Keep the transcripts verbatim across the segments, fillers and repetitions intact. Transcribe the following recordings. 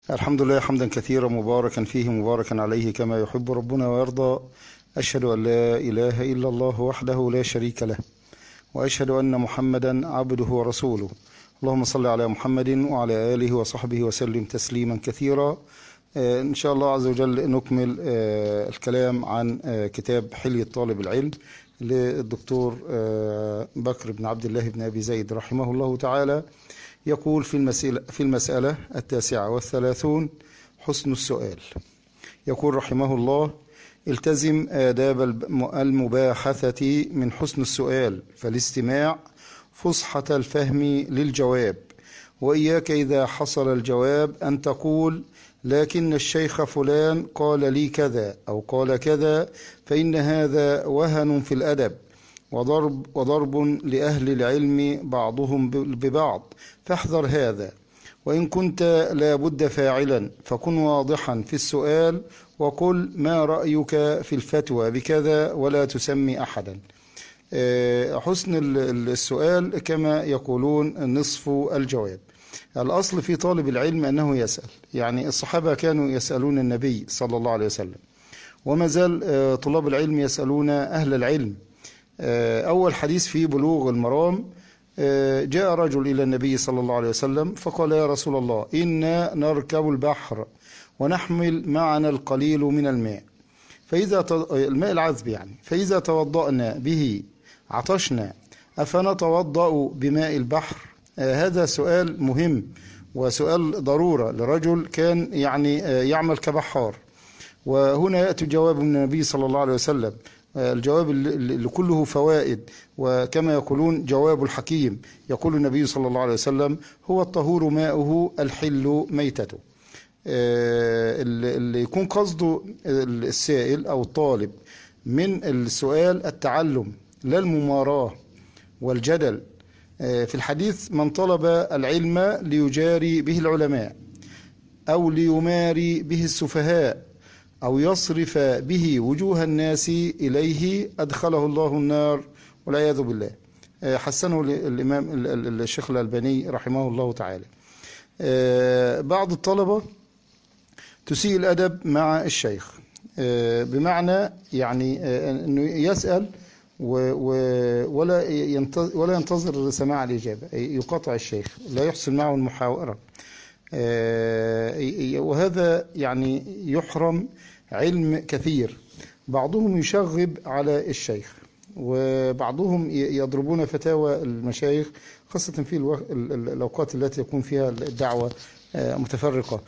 الحمد لله حمدا كثيرا مباركا فيه مباركا عليه كما يحب ربنا ويرضى. أشهد أن لا إله إلا الله وحده لا شريك له، وأشهد أن محمدا عبده ورسوله. اللهم صل على محمد وعلى آله وصحبه وسلم تسليما كثيرا. إن شاء الله عز وجل نكمل الكلام عن كتاب حلية طالب العلم للدكتور بكر بن عبد الله بن أبي زيد رحمه الله تعالى. يقول في المسألة, في المسألة التاسعة والثلاثون: حسن السؤال. يقول رحمه الله: التزم آداب المباحثة من حسن السؤال، فالاستماع فصحة الفهم للجواب، وإياك إذا حصل الجواب أن تقول لكن الشيخ فلان قال لي كذا أو قال كذا، فإن هذا وهن في الأدب وضرب, وضرب لأهل العلم بعضهم ببعض، فاحذر هذا. وإن كنت لا بد فاعلا فكن واضحا في السؤال، وقل ما رأيك في الفتوى بكذا ولا تسمي أحدا. حسن السؤال كما يقولون نصف الجواب. الأصل في طالب العلم أنه يسأل، يعني الصحابة كانوا يسألون النبي صلى الله عليه وسلم، وما زال طلاب العلم يسألون أهل العلم. أول حديث في بلوغ المرام: جاء رجل إلى النبي صلى الله عليه وسلم فقال: يا رسول الله، إنا نركب البحر ونحمل معنا القليل من الماء، فإذا الماء العذب يعني، فإذا توضأنا به عطشنا، أفنتوضأ بماء البحر؟ هذا سؤال مهم وسؤال ضرورة لرجل كان يعني يعمل كبحار. وهنا يأتي جواب من النبي صلى الله عليه وسلم، الجواب اللي كله فوائد، وكما يقولون جواب الحكيم. يقول النبي صلى الله عليه وسلم: هو الطهور ماؤه الحل ميتته. اللي يكون قصده السائل أو الطالب من السؤال التعلم لا المماراة والجدل. في الحديث: من طلب العلم ليجاري به العلماء أو ليماري به السفهاء أو يصرف به وجوه الناس إليه أدخله الله النار والعياذ بالله. حسنه الإمام الشيخ الألباني رحمه الله تعالى. بعض الطلبة تسيء الأدب مع الشيخ، بمعنى يعني أنه يسأل ولا ولا ينتظر سماع الإجابة، يقاطع الشيخ، لا يحسن معه المحاورة، وهذا يعني يحرم علم كثير. بعضهم يشغب على الشيخ، وبعضهم يضربون فتاوى المشايخ، خاصة في الأوقات التي يكون فيها الدعوة متفرقة،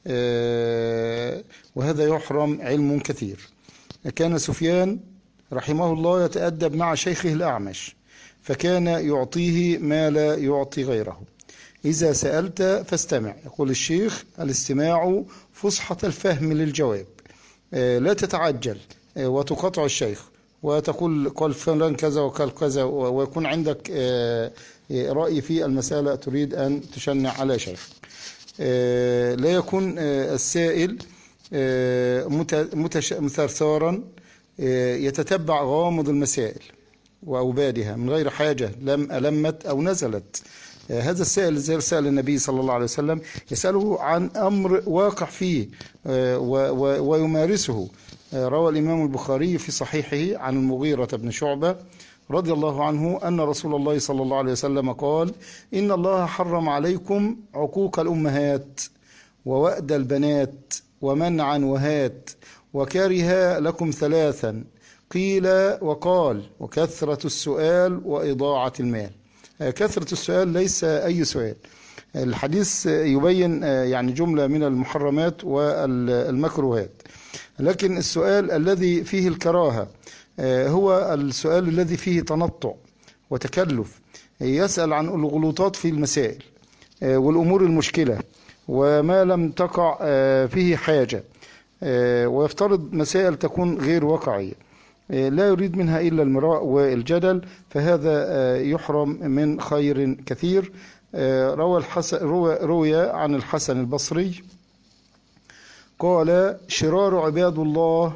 وهذا يحرم علم كثير. كان سفيان رحمه الله يتأدب مع شيخه الأعمش، فكان يعطيه ما لا يعطي غيره. إذا سألت فاستمع. يقول الشيخ: الاستماع فصحة الفهم للجواب، لا تتعجل وتقاطع الشيخ وتقول قال فلان كذا وقال كذا، ويكون عندك رأي في المسألة تريد أن تشنع على شيخ. لا يكون السائل مثرثارا يتتبع غامض المسائل وأوبادها من غير حاجة لم ألمت أو نزلت. هذا السائل زي سأل النبي صلى الله عليه وسلم، يسأله عن أمر واقع فيه ويمارسه. روى الإمام البخاري في صحيحه عن المغيرة بن شعبة رضي الله عنه أن رسول الله صلى الله عليه وسلم قال: إن الله حرم عليكم عقوق الأمهات ووأد البنات ومنعا وهات، وكره لكم ثلاثا، قيل وقال: وكثرة السؤال وإضاعة المال. كثرة السؤال ليس أي سؤال. الحديث يبين يعني جملة من المحرمات والمكروهات، لكن السؤال الذي فيه الكراهة هو السؤال الذي فيه تنطع وتكلف. يسأل عن الغلطات في المسائل والأمور المشكلة وما لم تقع فيه حاجة، ويفترض مسائل تكون غير واقعية، لا يريد منها إلا المراء والجدل، فهذا يحرم من خير كثير. روى الحسن روى, روى عن الحسن البصري قال: شرار عباد الله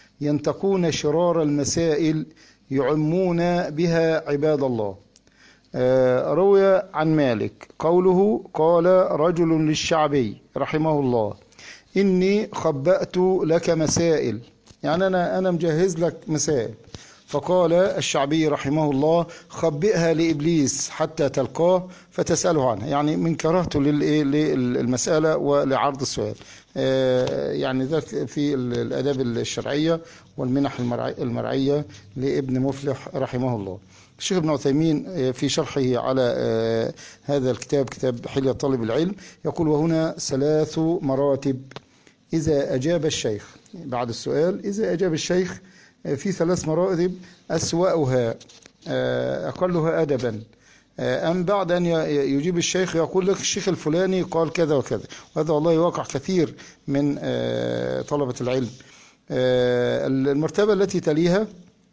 ينتقون شرار المسائل يعمون بها عباد الله. روي عن مالك قوله: قال رجل للشعبي رحمه الله: إني خبأت لك مسائل، يعني أنا أنا مجهز لك مسائل. فقال الشعبي رحمه الله: خبئها لإبليس حتى تلقاه فتسأله عنها، يعني من كرهته للمسألة ولعرض السؤال. يعني ذاك في الآداب الشرعية والمنح المرعية لابن مفلح رحمه الله. الشيخ ابن عثيمين في شرحه على هذا الكتاب، كتاب حلية طالب العلم، يقول: وهنا ثلاث مراتب إذا أجاب الشيخ. بعد السؤال إذا أجاب الشيخ في ثلاث مراتب: أسوأها أقلها أدبا، أم بعد أن يجيب الشيخ يقول لك الشيخ الفلاني قال كذا وكذا. وهذا والله يواقع كثير من طلبة العلم. المرتبة التي تليها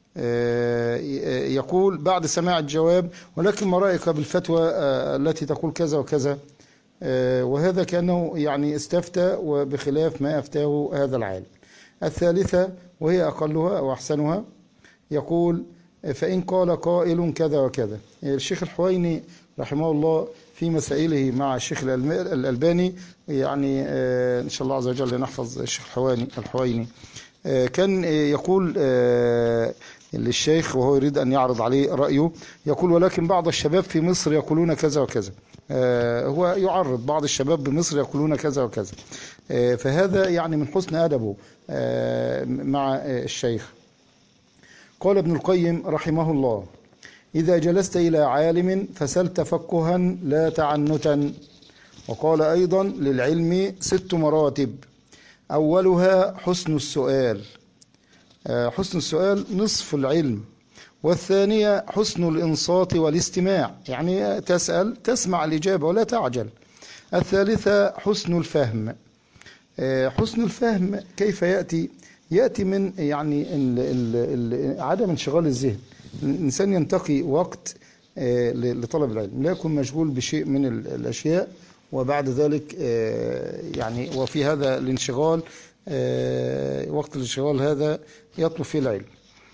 يقول بعد سماع الجواب: ولكن ما رأيك بالفتوى التي تقول كذا وكذا، وهذا كأنه يعني استفتى وبخلاف ما أفتاه هذا العالم. الثالثة وهي أقلها أو أحسنها، يقول: فإن قال قائل كذا وكذا. الشيخ الحويني رحمه الله في مسائله مع الشيخ الألباني، يعني إن شاء الله عز وجل نحفظ الشيخ الحويني الحويني كان يقول للشيخ وهو يريد أن يعرض عليه رأيه، يقول: ولكن بعض الشباب في مصر يقولون كذا وكذا. هو يعرض بعض الشباب بمصر يقولون كذا وكذا. فهذا يعني من حسن أدبه مع الشيخ. قال ابن القيم رحمه الله: إذا جلست إلى عالم فسل تفقها لا تعنتا. وقال أيضا: للعلم ست مراتب، أولها حسن السؤال، حسن السؤال نصف العلم. والثانية حسن الإنصات والاستماع، يعني تسأل تسمع الإجابة ولا تعجل. الثالثة حسن الفهم. حسن الفهم كيف يأتي؟ يأتي من يعني ال ال ال عدم انشغال الذهن. الإنسان ينتقي وقت لطلب العلم، لا يكون مشغول بشيء من الأشياء، وبعد ذلك يعني وفي هذا الانشغال وقت الانشغال هذا يطلب فيه العلم.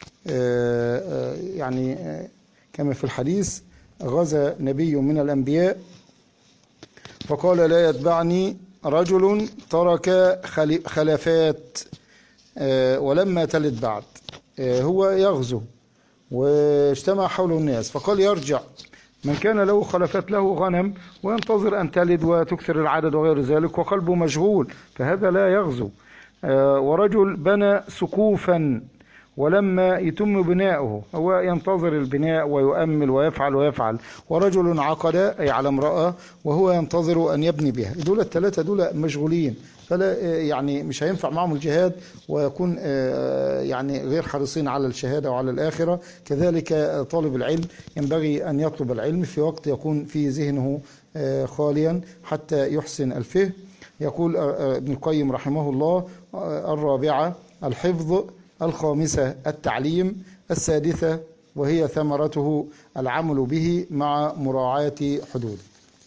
يعني كما في الحديث: غزا نبي من الأنبياء فقال: لا يتبعني رجل ترك خلافات ولما تلد بعد. هو يغزو واجتمع حوله الناس، فقال: يرجع من كان له خلفات له غنم وينتظر أن تلد وتكثر العدد وغير ذلك وقلبه مشغول، فهذا لا يغزو. ورجل بنى سقوفا ولما يتم بناؤه، هو ينتظر البناء ويؤمل ويفعل ويفعل. ورجل عقد أي على امرأة وهو ينتظر أن يبني بها. دول الثلاثة دول مشغولين، فلا يعني مش هينفع معهم الجهاد، ويكون يعني غير حريصين على الشهادة وعلى الآخرة. كذلك طالب العلم ينبغي أن يطلب العلم في وقت يكون في ذهنه خاليا حتى يحسن الفهم. يقول ابن القيم رحمه الله: الرابعة الحفظ، الخامسة التعليم، السادسة وهي ثمرته العمل به مع مراعاة حدوده.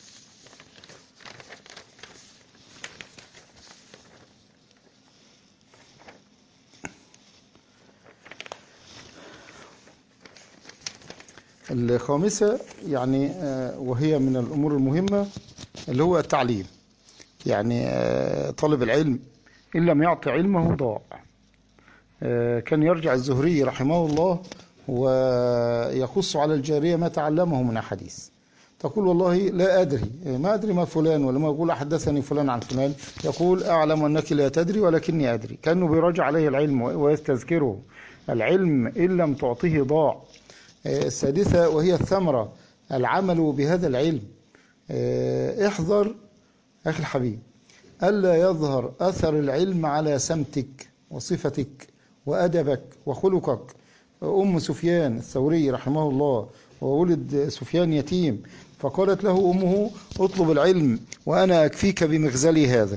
الخامسة يعني وهي من الأمور المهمة اللي هو التعليم. يعني طالب العلم إن لم يعطي علمه ضاع. كان يرجع الزهري رحمه الله ويقص على الجارية ما تعلمه من أحاديث، تقول: والله لا أدري، ما أدري ما فلان، ولما يقول أحدثني فلان عن فلان يقول: أعلم أنك لا تدري ولكني أدري. كأنه بيراجع عليه العلم ويستذكره. العلم إن لم تعطيه ضاع. السادسة وهي الثمرة العمل بهذا العلم. احذر أخي الحبيب ألا يظهر أثر العلم على سمتك وصفتك وأدبك وخلقك. أم سفيان الثوري رحمه الله وولد سفيان يتيم، فقالت له أمه: اطلب العلم وأنا أكفيك بمغزلي هذا.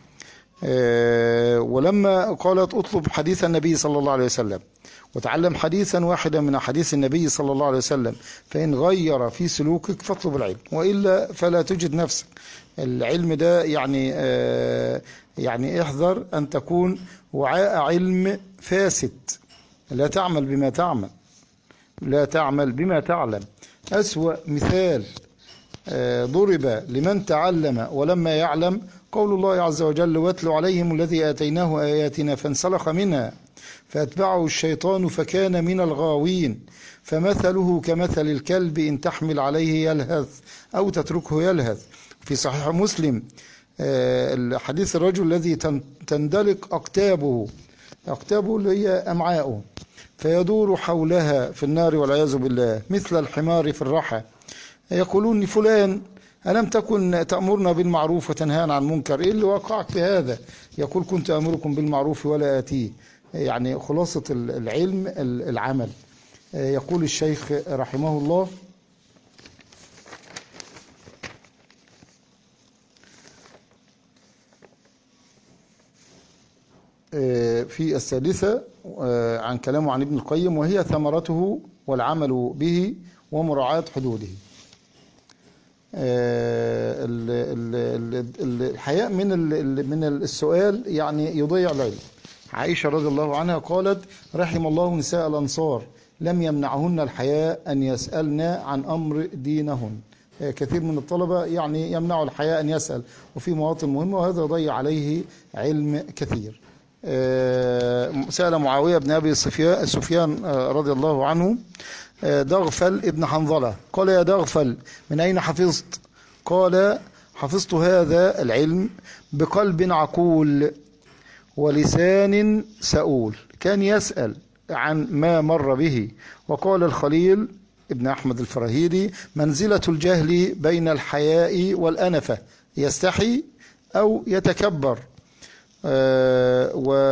ولما قالت: اطلب حديث النبي صلى الله عليه وسلم وتعلم حديثا واحدا من حديث النبي صلى الله عليه وسلم، فإن غير في سلوكك فاطلب العلم وإلا فلا تجد نفسك. العلم ده يعني آه يعني احذر أن تكون وعاء علم فاسد، لا تعمل بما تعمل، لا تعمل بما تعلم. أسوأ مثال ضرب لمن تعلم ولما يعلم قول الله عز وجل: واتل عليهم الذي آتيناه آياتنا فانسلخ منها فأتبعه الشيطان فكان من الغاوين فمثله كمثل الكلب إن تحمل عليه يلهث أو تتركه يلهث. في صحيح مسلم حديث الرجل الذي تندلق أقتابه أقتابه اللي هي أمعاؤه فيدور حولها في النار والعياذ بالله مثل الحمار في الرحى. يقولون: فلان ألم تكن تأمرنا بالمعروف وتنهانا عن المنكر؟ إيه اللي وقعك في هذا؟ يقول: كنت أمركم بالمعروف ولا آتيه. يعني خلاصة العلم العمل. يقول الشيخ رحمه الله: في السادسة عن كلامه عن ابن القيم، وهي ثمرته والعمل به ومراعاة حدوده. الحياء من من السؤال يعني يضيع العلم. عائشة رضي الله عنها قالت: رحم الله نساء الأنصار لم يمنعهن الحياء أن يسألن عن أمر دينهن. كثير من الطلبة يعني يمنع الحياء أن يسأل وفي مواطن مهمة، وهذا يضيع عليه علم كثير. سأل معاوية بن أبي سفيان رضي الله عنه دغفل ابن حنظلة قال: يا دغفل من أين حفظت؟ قال: حفظت هذا العلم بقلب عقول ولسان سؤول. كان يسأل عن ما مر به. وقال الخليل ابن أحمد الفراهيدي: منزلة الجهل بين الحياء والأنفة، يستحي أو يتكبر. آه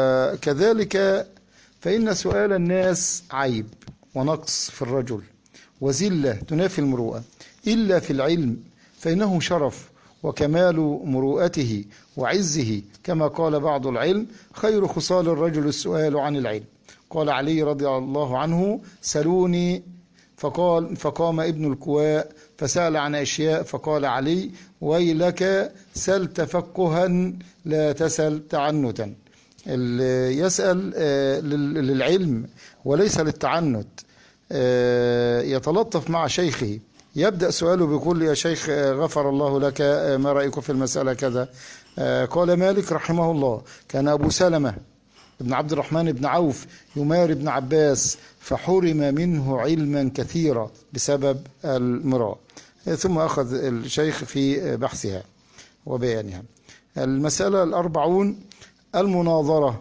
وكذلك فإن سؤال الناس عيب ونقص في الرجل وزلة تنافي المروءة، إلا في العلم فإنه شرف وكمال مروءته وعزه، كما قال بعض العلم: خير خصال الرجل السؤال عن العلم. قال علي رضي الله عنه: سلوني، فقال فقام ابن الكواء فسأل عن أشياء، فقال علي: ويلك سل تفقها لا تسل تعنتا. اللي يسأل للعلم وليس للتعنت، يتلطف مع شيخه، يبدأ سؤاله بيقول: يا شيخ غفر الله لك، ما رأيك في المسألة كذا؟ قال مالك رحمه الله: كان أبو سلمة ابن عبد الرحمن بن عوف يماري ابن عباس فحرم منه علما كثيرا بسبب المراء. ثم أخذ الشيخ في بحثها وبيانها. المسألة الأربعون: المناظرة.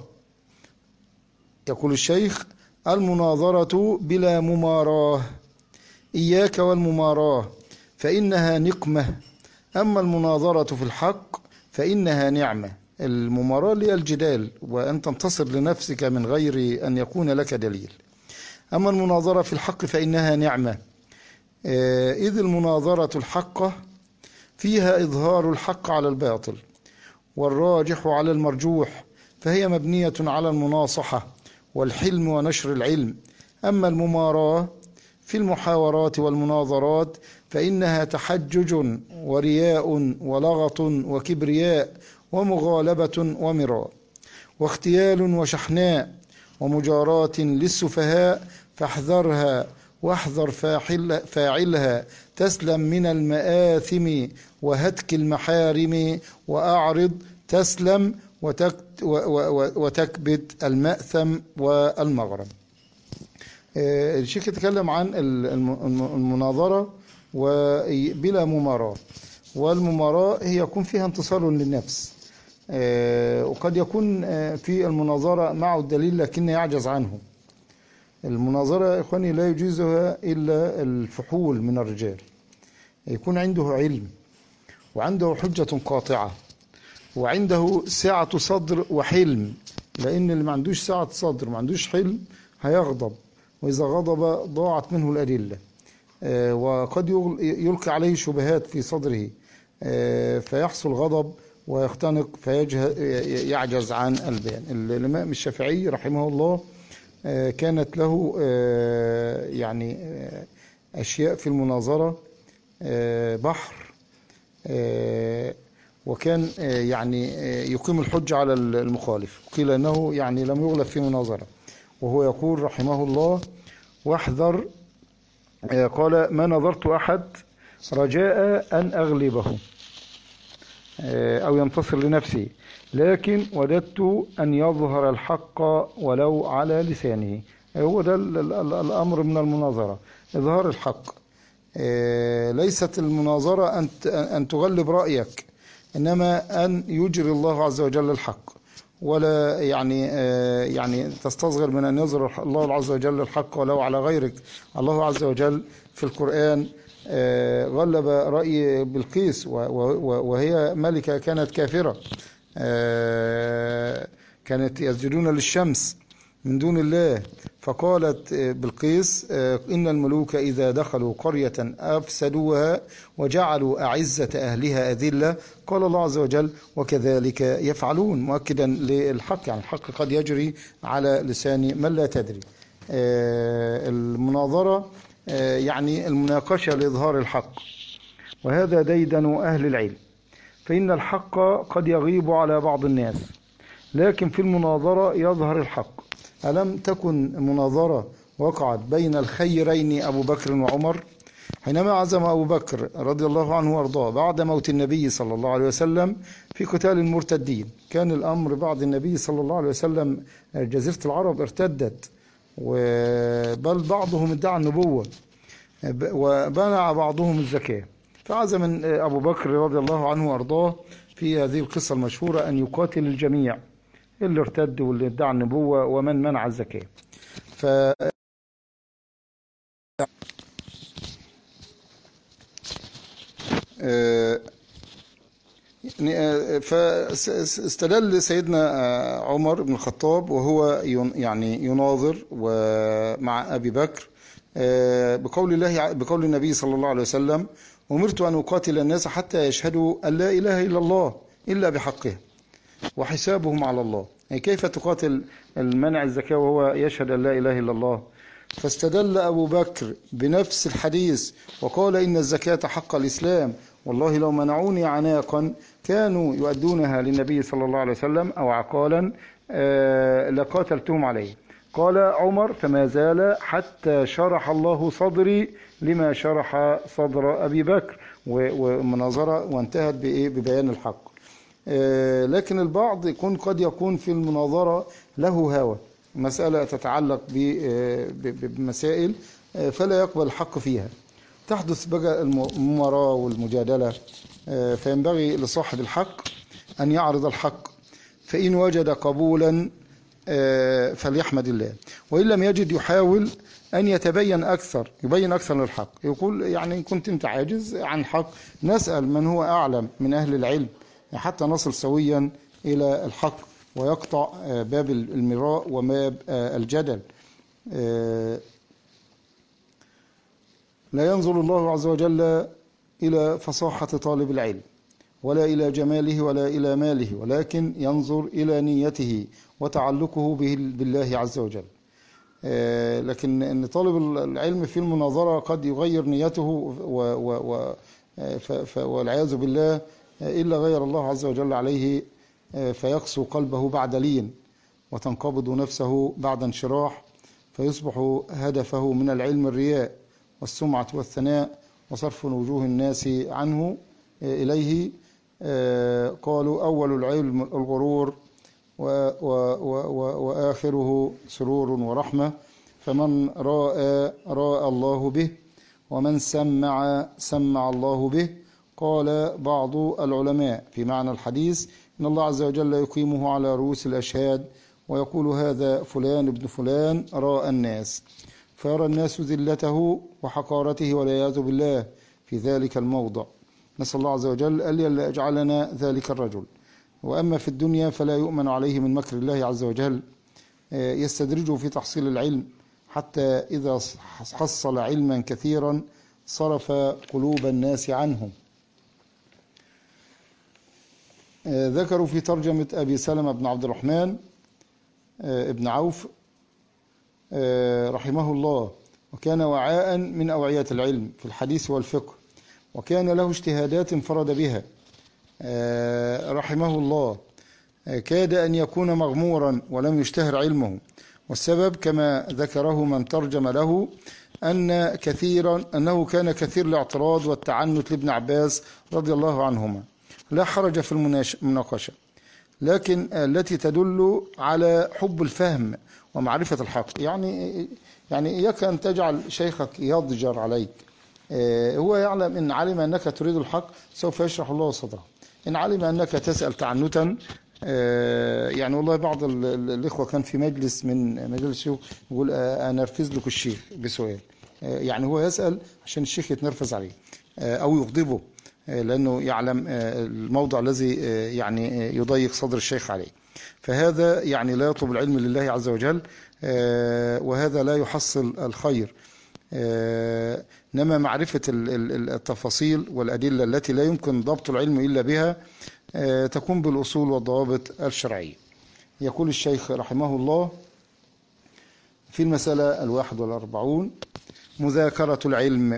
يقول الشيخ: المناظرة بلا مماراة، إياك والمماراة فإنها نقمة، أما المناظرة في الحق فإنها نعمة. المماراة هي الجدال وأن تنتصر لنفسك من غير أن يكون لك دليل. أما المناظرة في الحق فإنها نعمة، إذ المناظرة الحقة فيها إظهار الحق على الباطل والراجح على المرجوح، فهي مبنية على المناصحة والحلم ونشر العلم. أما المماراة في المحاورات والمناظرات فإنها تحجج ورياء ولغط وكبرياء ومغالبة ومراء واختيال وشحناء ومجاراة للسفهاء، فاحذرها واحذر فاعلها تسلم من المآثم وهتك المحارم، وأعرض تسلم وتكبت المأثم والمغرم. الشيخ يتكلم عن المناظرة وبلا مماراة، والمماراة هي يكون فيها انتصار للنفس، وقد يكون في المناظرة معه الدليل لكن يعجز عنه. المناظرة يا إخواني لا يجيزها إلا الفحول من الرجال، يكون عنده علم وعنده حجة قاطعة وعنده سعة صدر وحلم، لأن اللي ما عندوش سعة صدر وما عندوش حلم هيغضب، وإذا غضب ضاعت منه الأدلة، وقد يلقي عليه شبهات في صدره فيحصل غضب ويختنق فيعجز عن البيان. الإمام الشافعي رحمه الله كانت له يعني أشياء في المناظرة بحر، وكان يعني يقيم الحجة على المخالف، قيل أنه يعني لم يغلب في مناظرة، وهو يقول رحمه الله: واحذر قال: ما نظرت أحد رجاء أن أغلبه أو ينتصر لنفسه، لكن وددت أن يظهر الحق ولو على لسانه. هو ده الأمر من المناظرة، إظهار الحق. ليست المناظرة أن تغلب رأيك، إنما أن يجري الله عز وجل الحق، ولا يعني يعني تستصغر من أن يظهر الله عز وجل الحق ولو على غيرك. الله عز وجل في القرآن غلب رأي بلقيس وهي ملكة كانت كافرة، كانت يسجدون للشمس من دون الله، فقالت بلقيس: إن الملوك إذا دخلوا قرية أفسدوها وجعلوا أعزة أهلها أذلة. قال الله عز وجل: وكذلك يفعلون، مؤكدا للحق، يعني الحق قد يجري على لسان من لا تدري. المناظرة يعني المناقشة لإظهار الحق، وهذا ديدن أهل العلم، فإن الحق قد يغيب على بعض الناس، لكن في المناظرة يظهر الحق. ألم تكن مناظرة وقعت بين الخيرين أبو بكر وعمر، حينما عزم أبو بكر رضي الله عنه وارضاه بعد موت النبي صلى الله عليه وسلم في قتال المرتدين. كان الأمر بعد النبي صلى الله عليه وسلم جزيرة العرب ارتدت، بل بعضهم ادعى النبوة، وبنع بعضهم الزكاة. فعزم أبو بكر رضي الله عنه وارضاه في هذه القصة المشهورة أن يقاتل الجميع، اللي ارتد واللي ادعى النبوة ومن منع الزكاة. ف فاستدل سيدنا عمر بن الخطاب وهو يعني يناظر ومع أبي بكر بقول الله بقول النبي صلى الله عليه وسلم: أمرت أن أقاتل الناس حتى يشهدوا أن لا إله إلا الله إلا بحقه وحسابهم على الله. يعني كيف تقاتل المنع الزكاة وهو يشهد أن لا إله إلا الله؟ فاستدل أبو بكر بنفس الحديث وقال: إن الزكاة حق الإسلام، والله لو منعوني عناقا كانوا يؤدونها للنبي صلى الله عليه وسلم أو عقالا لقاتلتهم عليه. قال عمر: فما زال حتى شرح الله صدري لما شرح صدر أبي بكر، ومناظرة وانتهت ببيان الحق. لكن البعض يكون قد يكون في المناظرة له هوى، مسألة تتعلق بمسائل فلا يقبل الحق فيها، تحدث بقى المماراة والمجادلة. فينبغي لصاحب الحق أن يعرض الحق، فإن وجد قبولا فليحمد الله، وإن لم يجد يحاول أن يتبين أكثر، يبين أكثر للحق. يقول: يعني إن كنت أنت عاجز عن حق نسأل من هو أعلم من أهل العلم حتى نصل سويا إلى الحق، ويقطع باب المراء وباب الجدل. لا ينظر الله عز وجل إلى فصاحة طالب العلم ولا إلى جماله ولا إلى ماله، ولكن ينظر إلى نيته وتعلقه بالله عز وجل. لكن أن طالب العلم في المناظرة قد يغير نيته والعياذ بالله، إلا غير الله عز وجل عليه، فيقسو قلبه بعد لين وتنقبض نفسه بعد انشراح، فيصبح هدفه من العلم الرياء والسمعة والثناء وصرف وجوه الناس عنه إليه. قالوا: أول العلم الغرور وآخره سرور ورحمة، فمن راى راى الله به، ومن سمع سمع الله به. قال بعض العلماء في معنى الحديث: إن الله عز وجل يقيمه على رؤوس الأشهاد ويقول: هذا فلان ابن فلان راى الناس، فيرى الناس ذلته وحقارته والعياذ بالله في ذلك الموضع. نسأل الله عز وجل ألا يجعلنا ذلك الرجل. وأما في الدنيا فلا يؤمن عليه من مكر الله عز وجل، يستدرجه في تحصيل العلم حتى إذا حصل علما كثيرا صرف قلوب الناس عنه. ذكروا في ترجمة أبي سلمة بن عبد الرحمن ابن عوف رحمه الله: وكان وعاء من أوعية العلم في الحديث والفقه، وكان له اجتهادات انفرد بها رحمه الله، كاد أن يكون مغمورا ولم يشتهر علمه، والسبب كما ذكره من ترجم له أن كثيرا أنه كان كثير الاعتراض والتعنت لابن عباس رضي الله عنهما، لا حرج في المناقشة، لكن التي تدل على حب الفهم ومعرفة الحق. يعني يعني إياك أن تجعل شيخك يضجر عليك، هو يعلم إن علم أنك تريد الحق سوف يشرح الله صدره. إن علم أنك تسأل تعنتا، يعني والله بعض الإخوة كان في مجلس من مجلس الشيوخ يقول أنا أرفز لك الشيخ بسؤال، يعني هو يسأل عشان الشيخ يتنرفز عليه أو يغضبه، لأنه يعلم الموضع الذي يعني يضيق صدر الشيخ عليه. فهذا يعني لا يطلب العلم لله عز وجل، وهذا لا يحصل الخير. إنما معرفة التفاصيل والأدلة التي لا يمكن ضبط العلم إلا بها تكون بالأصول والضوابط الشرعية. يقول الشيخ رحمه الله في المسألة الواحد والأربعون: مذاكرة العلم.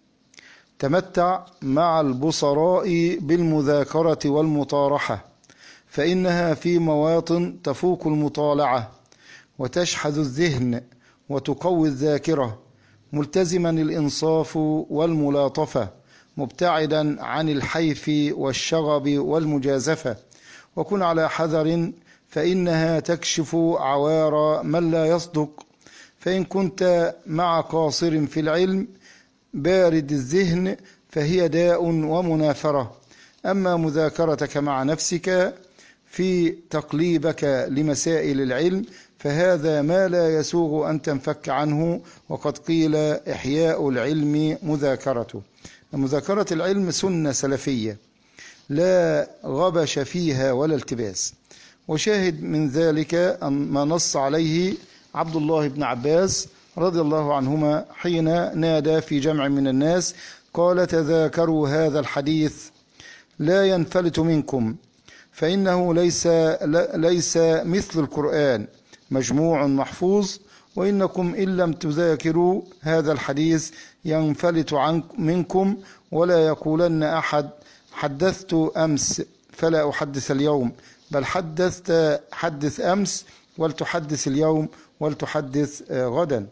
تمتع مع البصراء بالمذاكرة والمطارحة، فإنها في مواطن تفوق المطالعة وتشحذ الذهن وتقوي الذاكرة، ملتزما الإنصاف والملاطفة، مبتعدا عن الحيف والشغب والمجازفة، وكن على حذر فإنها تكشف عوار من لا يصدق. فإن كنت مع قاصر في العلم بارد الذهن فهي داء ومنافرة. أما مذاكرتك مع نفسك في تقليبك لمسائل العلم فهذا ما لا يسوغ أن تنفك عنه، وقد قيل إحياء العلم مذاكرته. مذاكرة العلم سنة سلفية لا غبش فيها ولا التباس، وشاهد من ذلك ما نص عليه عبد الله بن عباس رضي الله عنهما حين نادى في جمع من الناس قال: تذاكروا هذا الحديث لا ينفلت منكم، فإنه ليس, ليس مثل القرآن مجموع محفوظ، وإنكم إن لم تذاكروا هذا الحديث ينفلت منكم، ولا يقولن أحد حدثت أمس فلا أحدث اليوم، بل حدثت حدث أمس ولتحدث اليوم ولتحدث غدا.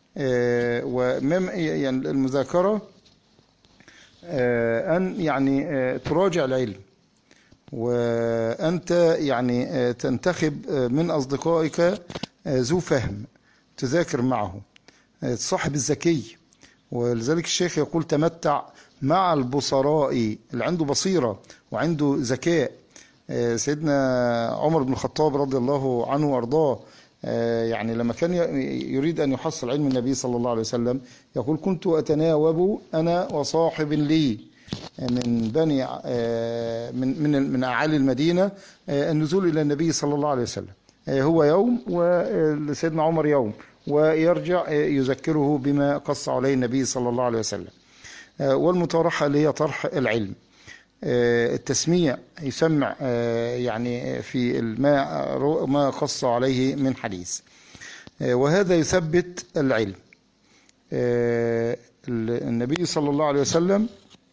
والمذاكرة أن يعني تراجع العلم، وأنت يعني تنتخب من أصدقائك ذو فهم تذاكر معه، صاحب الذكي. ولذلك الشيخ يقول: تمتع مع البصراء، اللي عنده بصيرة وعنده ذكاء. سيدنا عمر بن الخطاب رضي الله عنه وارضاه يعني لما كان يريد أن يحصل علم النبي صلى الله عليه وسلم يقول: كنت أتناوب أنا وصاحب لي من بني من من من أعالي المدينة النزول إلى النبي صلى الله عليه وسلم، هو يوم وسيدنا عمر يوم، ويرجع يذكره بما قص عليه النبي صلى الله عليه وسلم. والمطارحة اللي هي طرح العلم، التسميع، يسمع يعني في ما ما قص عليه من حديث، وهذا يثبت العلم. النبي صلى الله عليه وسلم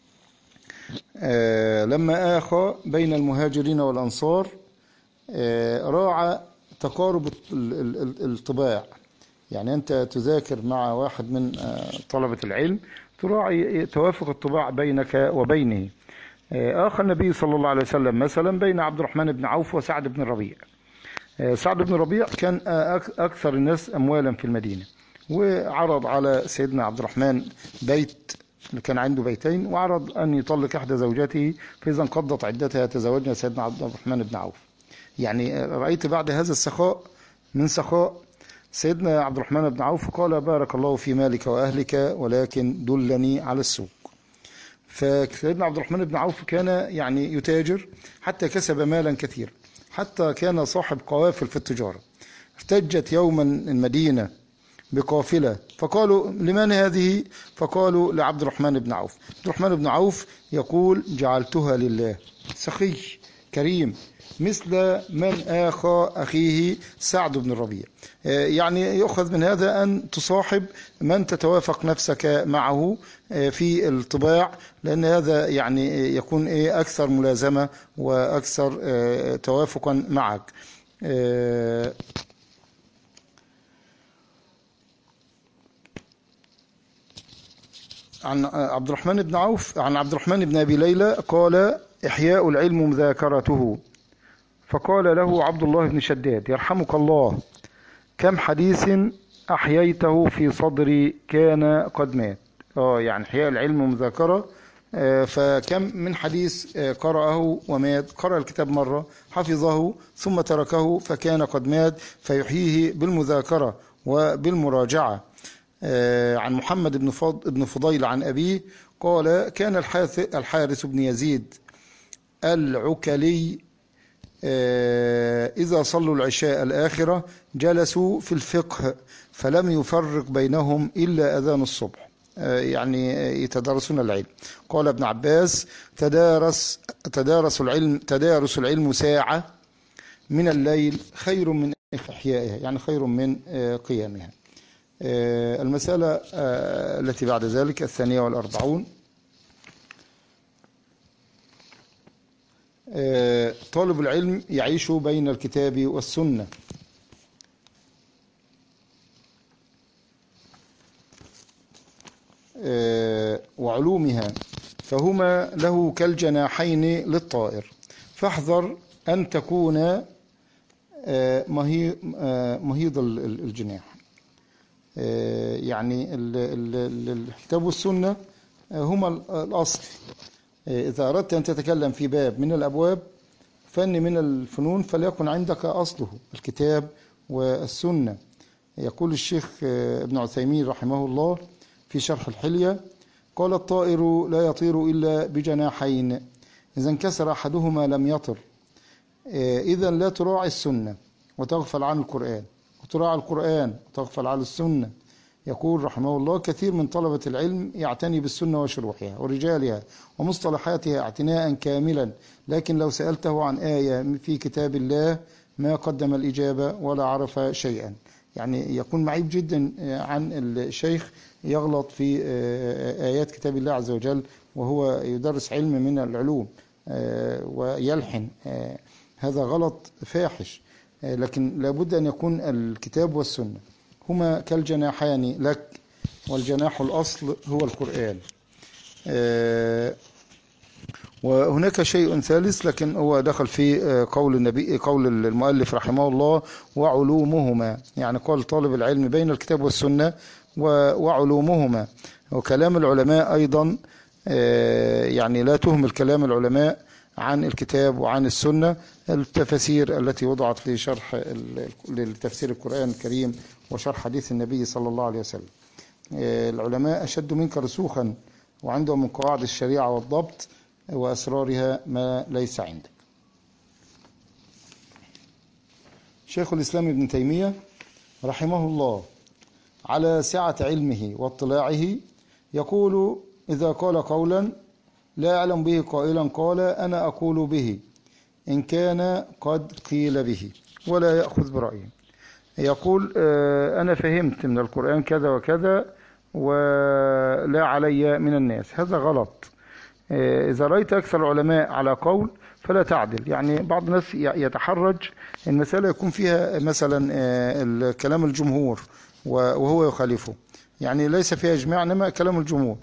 لما آخى بين المهاجرين والأنصار راعى تقارب الطباع، يعني أنت تذاكر مع واحد من طلبة العلم تراعي توافق الطباع بينك وبينه. آخى النبي صلى الله عليه وسلم مثلا بين عبد الرحمن بن عوف وسعد بن الربيع. سعد بن الربيع كان أكثر الناس أموالا في المدينة، وعرض على سيدنا عبد الرحمن بيت، كان عنده بيتين، وعرض أن يطلق إحدى زوجاته، فإذا انقضت عدتها تزوجنا سيدنا عبد الرحمن بن عوف. يعني رأيت بعد هذا السخاء من سخاء سيدنا عبد الرحمن بن عوف قال: بارك الله في مالك وأهلك ولكن دلني على السوق. فسيدنا عبد الرحمن بن عوف كان يعني يتاجر حتى كسب مالا كثيرا، حتى كان صاحب قوافل في التجارة. احتجت يوما المدينة بقافلة فقالوا: لمن هذه؟ فقالوا: لعبد الرحمن بن عوف. عبد الرحمن بن عوف يقول: جعلتها لله. سخي كريم مثل من آخى أخيه سعد بن الربيع. يعني يؤخذ من هذا أن تصاحب من تتوافق نفسك معه في الطباع، لأن هذا يعني يكون أكثر ملازمة وأكثر توافقا معك. عن عبد الرحمن بن عوف عن عبد الرحمن بن أبي ليلى قال: إحياء العلم مذاكرته. فقال له عبد الله بن شداد: يرحمك الله، كم حديث أحييته في صدري كان قد مات. اه يعني إحياء العلم مذاكرة. آه فكم من حديث آه قرأه ومات، قرأ الكتاب مرة حفظه ثم تركه فكان قد مات، فيحييه بالمذاكرة وبالمراجعة. آه عن محمد بن بن فضيل عن أبيه قال: كان الحارث بن يزيد العكلي إذا صلوا العشاء الآخرة جلسوا في الفقه فلم يفرق بينهم إلا أذان الصبح، يعني يتدارسون العلم. قال ابن عباس: تدارس تدارس العلم تدارس العلم ساعة من الليل خير من إحيائها، يعني خير من قيامها. المسألة التي بعد ذلك الثانية والأربعون: طالب العلم يعيش بين الكتاب والسنة. وعلومها، فهما له كالجناحين للطائر، فاحذر أن تكون مهيض الجناح. يعني الكتاب والسنة هما الأصل. إذا أردت أن تتكلم في باب من الأبواب فن من الفنون فليكن عندك أصله الكتاب والسنة. يقول الشيخ ابن عثيمين رحمه الله في شرح الحلية: قال: الطائر لا يطير إلا بجناحين، إذا انكسر أحدهما لم يطر. إذا لا تراعي السنة وتغفل عن القرآن، وتراعي القرآن وتغفل عن السنة. يقول رحمه الله: كثير من طلبة العلم يعتني بالسنة وشروحها ورجالها ومصطلحاتها اعتناء كاملا، لكن لو سألته عن آية في كتاب الله ما قدم الإجابة ولا عرف شيئا. يعني يكون معيب جدا عن الشيخ يغلط في آيات كتاب الله عز وجل وهو يدرس علم من العلوم ويلحن، هذا غلط فاحش. لكن لابد أن يكون الكتاب والسنة هما كالجناحان لك، والجناح الأصل هو القرآن. وهناك شيء ثالث لكن هو دخل في قول النبي قول المؤلف رحمه الله: وعلومهما، يعني قال طالب العلم بين الكتاب والسنة وعلومهما. وكلام العلماء أيضا، يعني لا تهمل كلام العلماء عن الكتاب وعن السنة. التفاسير التي وضعت لشرح لتفسير القرآن الكريم وشرح حديث النبي صلى الله عليه وسلم. العلماء أشد منك رسوخا وعندهم من قواعد الشريعة والضبط وأسرارها ما ليس عندك. شيخ الإسلام ابن تيمية رحمه الله على سعة علمه واطلاعه يقول: إذا قال قولا لا أعلم به قائلا قال: أنا أقول به إن كان قد قيل به، ولا يأخذ برأيه. يقول: أنا فهمت من القرآن كذا وكذا ولا علي من الناس. هذا غلط. إذا رأيت أكثر العلماء على قول فلا تعدل. يعني بعض الناس يتحرج المسألة يكون فيها مثلا كلام الجمهور وهو يخالفه، يعني ليس فيها إجماع إنما كلام الجمهور،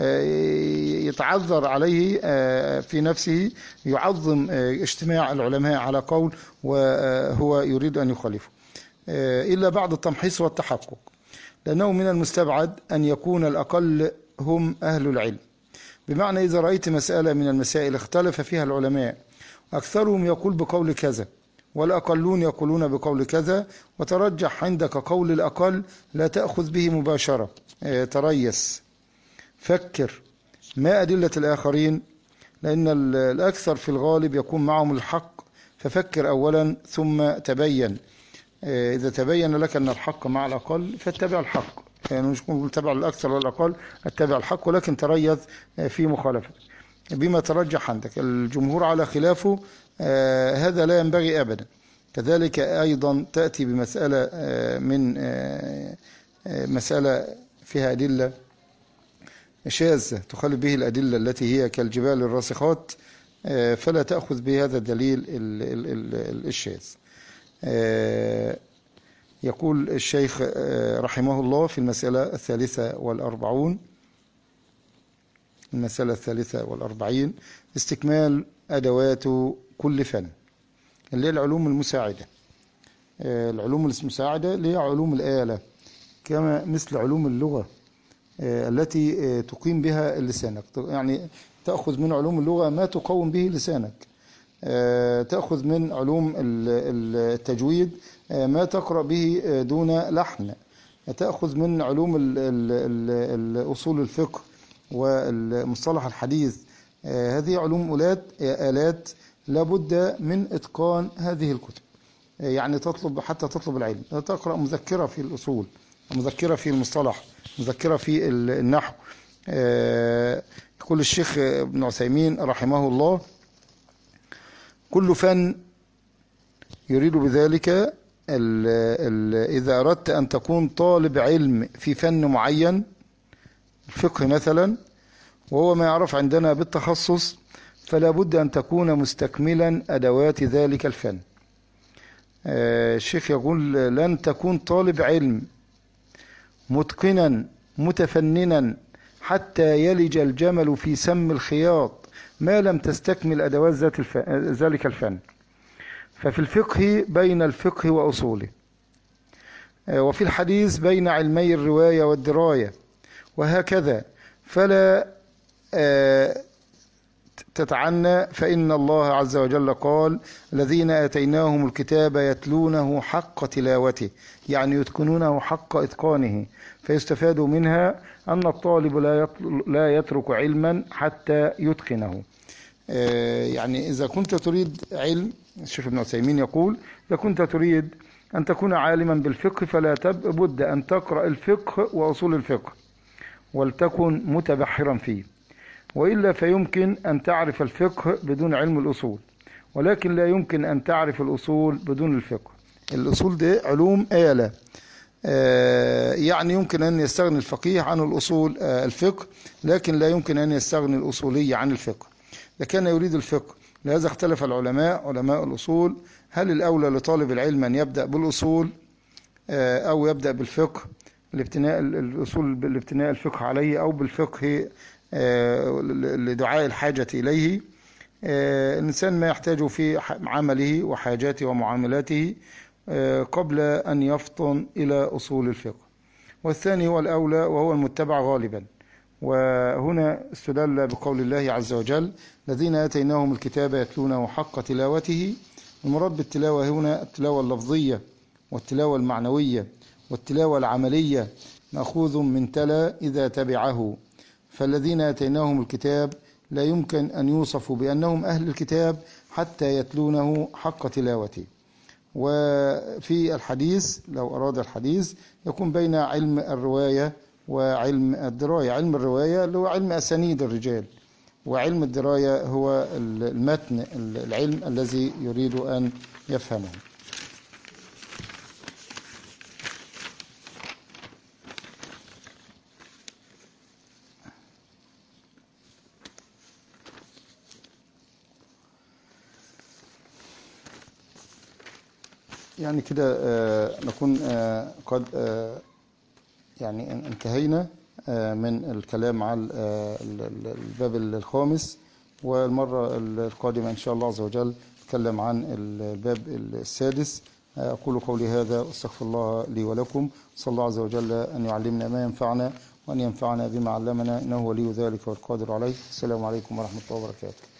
يتعذر عليه في نفسه، يعظم اجتماع العلماء على قول وهو يريد أن يخالفه، إلا بعد التمحيص والتحقق، لأنه من المستبعد أن يكون الأقل هم أهل العلم. بمعنى إذا رأيت مسألة من المسائل اختلف فيها العلماء، أكثرهم يقول بقول كذا والأقلون يقولون بقول كذا، وترجح عندك قول الأقل، لا تأخذ به مباشرة، تريس، فكر ما أدلة الآخرين، لأن الأكثر في الغالب يكون معهم الحق، ففكر أولا ثم تبين. إذا تبين لك أن الحق مع الأقل فاتبع الحق، يعني مش نقول تبع الأكثر والأقل، اتبع الحق، ولكن تريث في مخالفة بما ترجح عندك. الجمهور على خلافه آه هذا لا ينبغي أبدا. كذلك أيضا تأتي بمسألة آه من آه مسألة فيها أدلة شاذة تخالف به الأدلة التي هي كالجبال الراسخات، آه فلا تأخذ بهذا الدليل الشاذ. آه يقول الشيخ رحمه الله في المسألة الثالثة والأربعون: المسألة الثالثة والأربعين استكمال أدوات كل فن، اللي هي العلوم المساعدة. العلوم المساعدة اللي هي علوم الآلة، كما مثل علوم اللغة التي تقيم بها لسانك، يعني تأخذ من علوم اللغة ما تقوم به لسانك، تأخذ من علوم التجويد ما تقرأ به دون لحن، تأخذ من علوم الأصول الفقه والمصطلح الحديث. هذه علوم آلات آلات لابد من إتقان هذه الكتب، يعني تطلب حتى تطلب العلم، تقرأ مذكرة في الأصول، مذكرة في المصطلح، مذكرة في النحو. يقول الشيخ ابن عثيمين رحمه الله: كل فن يريد بذلك ال ال إذا أردت أن تكون طالب علم في فن معين، الفقه مثلا، وهو ما يعرف عندنا بالتخصص، فلا بد أن تكون مستكملا أدوات ذلك الفن. الشيخ يقول: لن تكون طالب علم متقنا متفننا حتى يلج الجمل في سم الخياط ما لم تستكمل أدوات ذات الف... ذلك الفن. ففي الفقه بين الفقه وأصوله، وفي الحديث بين علمي الرواية والدراية، وهكذا. فلا تتعنى، فإن الله عز وجل قال: الذين آتيناهم الكتاب يتلونه حق تلاوته، يعني يتقنونه حق إتقانه. فيستفاد منها أن الطالب لا يترك علما حتى يتقنه. يعني إذا كنت تريد علم، الشيخ ابن عثيمين يقول: إذا كنت تريد أن تكون عالما بالفقه فلا بد أن تقرأ الفقه وأصول الفقه، ولتكن متبحرا فيه، وإلا فيمكن أن تعرف الفقه بدون علم الأصول، ولكن لا يمكن أن تعرف الأصول بدون الفقه. الأصول دي علوم آلة، يعني يمكن أن يستغني الفقيه عن الأصول الفقه، لكن لا يمكن أن يستغني الأصولي عن الفقه. إذا كان يريد الفقه، لهذا اختلف العلماء علماء الأصول: هل الأولى لطالب العلم أن يبدأ بالأصول أو يبدأ بالفقه لابتناء الأصول لابتناء الفقه عليه، أو بالفقه لدعاء الحاجة إليه؟ الإنسان ما يحتاج في عمله وحاجاته ومعاملاته قبل أن يفطن إلى أصول الفقه. والثاني هو الأولى وهو المتبع غالبا. وهنا استدل بقول الله عز وجل: الذين آتيناهم الكتاب يتلونه حق تلاوته. المراد بالتلاوة هنا التلاوة اللفظية والتلاوة المعنوية والتلاوة العملية، مأخوذ من تلا إذا تبعه. فالذين آتيناهم الكتاب لا يمكن أن يوصفوا بأنهم أهل الكتاب حتى يتلونه حق تلاوته. وفي الحديث لو أراد الحديث يكون بين علم الرواية وعلم الدراية. علم الرواية اللي هو علم أسانيد الرجال، وعلم الدراية هو المتن، العلم الذي يريد أن يفهمه. يعني كده نكون قد يعني انتهينا من الكلام على الباب الخامس، والمرة القادمة إن شاء الله عز وجل نتكلم عن الباب السادس. أقول قولي هذا واستغفر الله لي ولكم، صلى الله عز وجل أن يعلمنا ما ينفعنا وأن ينفعنا بما علمنا، إنه ولي ذلك والقادر عليه. السلام عليكم ورحمة الله وبركاته.